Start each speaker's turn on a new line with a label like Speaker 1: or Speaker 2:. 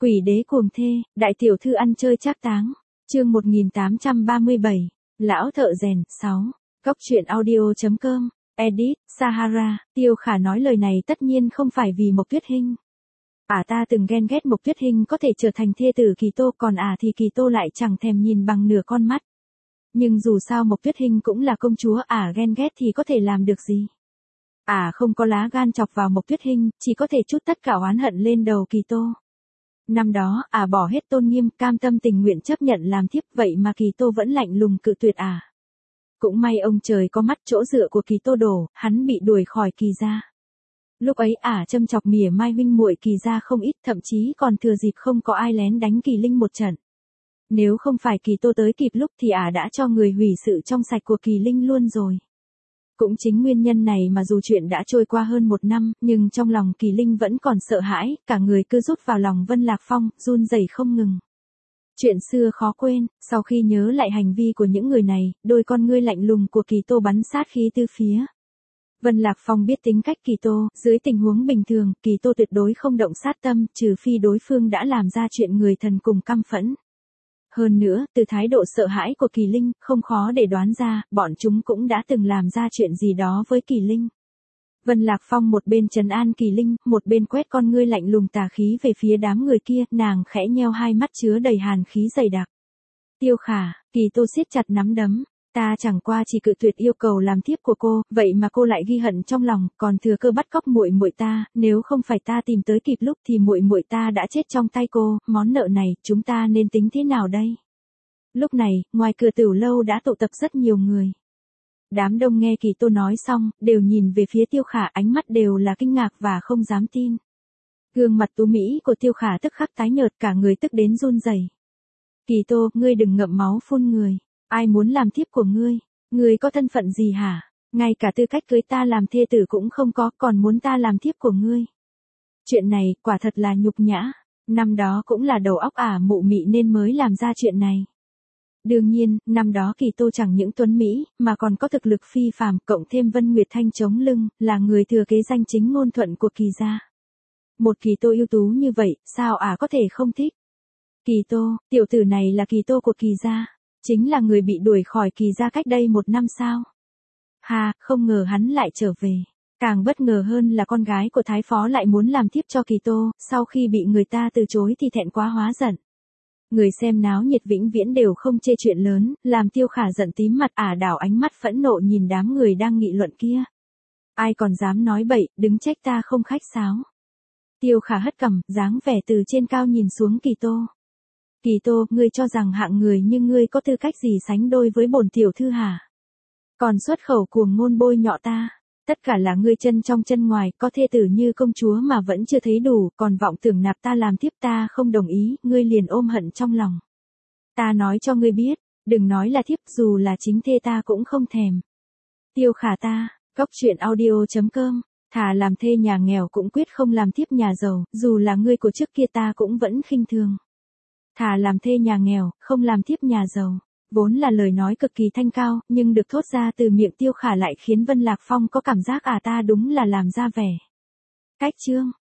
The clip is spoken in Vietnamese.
Speaker 1: Quỷ đế cuồng thê, đại tiểu thư ăn chơi trác táng. Chương 1837. Lão thợ rèn 6. Góc truyện audio.com. Edit, Sahara. Tiêu Khả nói lời này tất nhiên không phải vì Mộc Tuyết Hinh. Ta từng ghen ghét Mộc Tuyết Hinh có thể trở thành thê tử Kỳ Tô, còn thì Kỳ Tô lại chẳng thèm nhìn bằng nửa con mắt. Nhưng dù sao Mộc Tuyết Hinh cũng là công chúa, ghen ghét thì có thể làm được gì? Không có lá gan chọc vào Mộc Tuyết Hinh, chỉ có thể trút tất cả oán hận lên đầu Kỳ Tô. Năm đó, bỏ hết tôn nghiêm, cam tâm tình nguyện chấp nhận làm thiếp, vậy mà Kỳ Tô vẫn lạnh lùng cự tuyệt. Cũng may ông trời có mắt, chỗ dựa của Kỳ Tô đổ, hắn bị đuổi khỏi Kỳ gia. Lúc ấy châm chọc mỉa mai huynh muội Kỳ gia không ít, thậm chí còn thừa dịp không có ai lén đánh Kỳ Linh một trận. Nếu không phải Kỳ Tô tới kịp lúc thì đã cho người hủy sự trong sạch của Kỳ Linh luôn rồi. Cũng chính nguyên nhân này mà dù chuyện đã trôi qua hơn 1 năm, nhưng trong lòng Kỳ Linh vẫn còn sợ hãi, cả người cứ rút vào lòng Vân Lạc Phong, run rẩy không ngừng. Chuyện xưa khó quên, sau khi nhớ lại hành vi của những người này, đôi con ngươi lạnh lùng của Kỳ Tô bắn sát khí từ phía. Vân Lạc Phong biết tính cách Kỳ Tô, dưới tình huống bình thường, Kỳ Tô tuyệt đối không động sát tâm, trừ phi đối phương đã làm ra chuyện người thần cùng căm phẫn. Hơn nữa, từ thái độ sợ hãi của Kỳ Linh, không khó để đoán ra, bọn chúng cũng đã từng làm ra chuyện gì đó với Kỳ Linh. Vân Lạc Phong một bên trấn an Kỳ Linh, một bên quét con ngươi lạnh lùng tà khí về phía đám người kia, nàng khẽ nheo hai mắt chứa đầy hàn khí dày đặc. Tiêu Khả, Kỳ Tô siết chặt nắm đấm. Ta chẳng qua chỉ cự tuyệt yêu cầu làm thiếp của cô, vậy mà cô lại ghi hận trong lòng, còn thừa cơ bắt cóc muội muội ta, nếu không phải ta tìm tới kịp lúc thì muội muội ta đã chết trong tay cô, món nợ này, chúng ta nên tính thế nào đây? Lúc này, ngoài cửa Tửu lâu đã tụ tập rất nhiều người. Đám đông nghe Kỳ Tô nói xong, đều nhìn về phía Tiêu Khả, ánh mắt đều là kinh ngạc và không dám tin. Gương mặt tú mỹ của Tiêu Khả tức khắc tái nhợt, cả người tức đến run rẩy. Kỳ Tô, ngươi đừng ngậm máu phun người. Ai muốn làm thiếp của ngươi? Ngươi có thân phận gì hả? Ngay cả tư cách cưới ta làm thê tử cũng không có, còn muốn ta làm thiếp của ngươi? Chuyện này, quả thật là nhục nhã. Năm đó cũng là đầu óc mụ mị nên mới làm ra chuyện này. Đương nhiên, năm đó Kỳ Tô chẳng những tuấn mỹ, mà còn có thực lực phi phàm, cộng thêm Vân Nguyệt Thanh chống lưng, là người thừa kế danh chính ngôn thuận của Kỳ gia. Một Kỳ Tô ưu tú như vậy, sao có thể không thích? Kỳ Tô, tiểu tử này là Kỳ Tô của Kỳ gia. Chính là người bị đuổi khỏi Kỳ gia cách đây 1 năm sao? Không ngờ hắn lại trở về. Càng bất ngờ hơn là con gái của Thái Phó lại muốn làm thiếp cho Kỳ Tô, sau khi bị người ta từ chối thì thẹn quá hóa giận. Người xem náo nhiệt vĩnh viễn đều không chê chuyện lớn, làm Tiêu Khả giận tím mặt, đảo ánh mắt phẫn nộ nhìn đám người đang nghị luận kia. Ai còn dám nói bậy, đứng trách ta không khách sáo. Tiêu Khả hất cằm, dáng vẻ từ trên cao nhìn xuống Kỳ Tô. Kỳ Tô, ngươi cho rằng hạng người như ngươi có tư cách gì sánh đôi với bổn tiểu thư hả? Còn xuất khẩu cuồng ngôn bôi nhọ ta. Tất cả là ngươi chân trong chân ngoài, có thê tử như công chúa mà vẫn chưa thấy đủ, còn vọng tưởng nạp ta làm thiếp, ta không đồng ý, ngươi liền ôm hận trong lòng. Ta nói cho ngươi biết, đừng nói là thiếp, dù là chính thê ta cũng không thèm. Tiêu Khả ta, góc truyện audio.com. Thà làm thê nhà nghèo cũng quyết không làm thiếp nhà giàu, dù là ngươi của trước kia ta cũng vẫn khinh thường. Thà làm thê nhà nghèo, không làm thiếp nhà giàu. Vốn là lời nói cực kỳ thanh cao, nhưng được thốt ra từ miệng Tiêu Khả lại khiến Vân Lạc Phong có cảm giác ta đúng là làm ra vẻ. Cách chương.